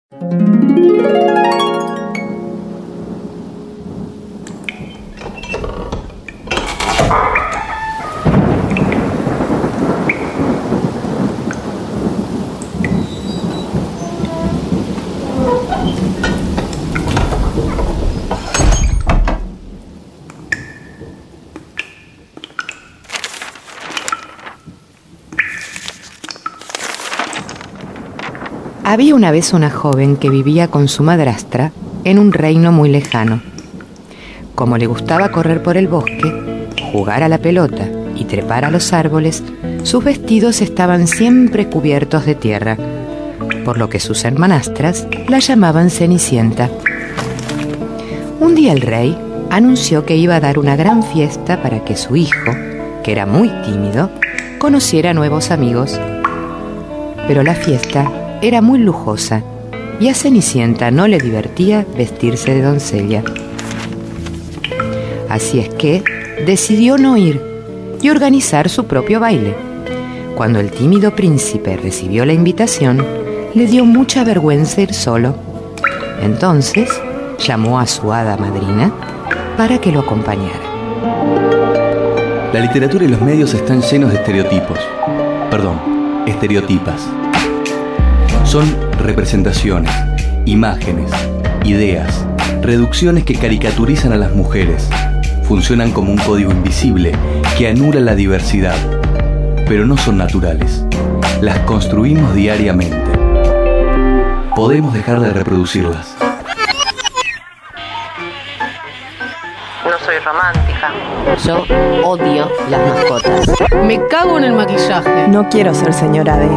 Había una vez una joven que vivía con su madrastra en un reino muy lejano. Como le gustaba correr por el bosque, jugar a la pelota y trepar a los árboles, sus vestidos estaban siempre cubiertos de tierra, por lo que sus hermanastras la llamaban Cenicienta. Un día el rey anunció que iba a dar una gran fiesta para que su hijo, que era muy tímido, conociera nuevos amigos. Pero la fiesta era muy lujosa y a Cenicienta no le divertía vestirse de doncella. Así es que decidió no ir y organizar su propio baile. Cuando el tímido príncipe recibió la invitación, le dio mucha vergüenza ir solo. Entonces llamó a su hada madrina para que lo acompañara. La literatura y los medios están llenos de estereotipas. Son representaciones, imágenes, ideas, reducciones que caricaturizan a las mujeres. Funcionan como un código invisible que anula la diversidad, pero no son naturales. Las construimos diariamente. Podemos dejar de reproducirlas. No soy romántica. Yo odio las mascotas. Me cago en el maquillaje. No quiero ser señora D.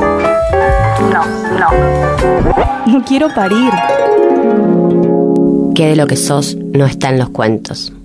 No quiero parir. Que de lo que sos no está en los cuentos.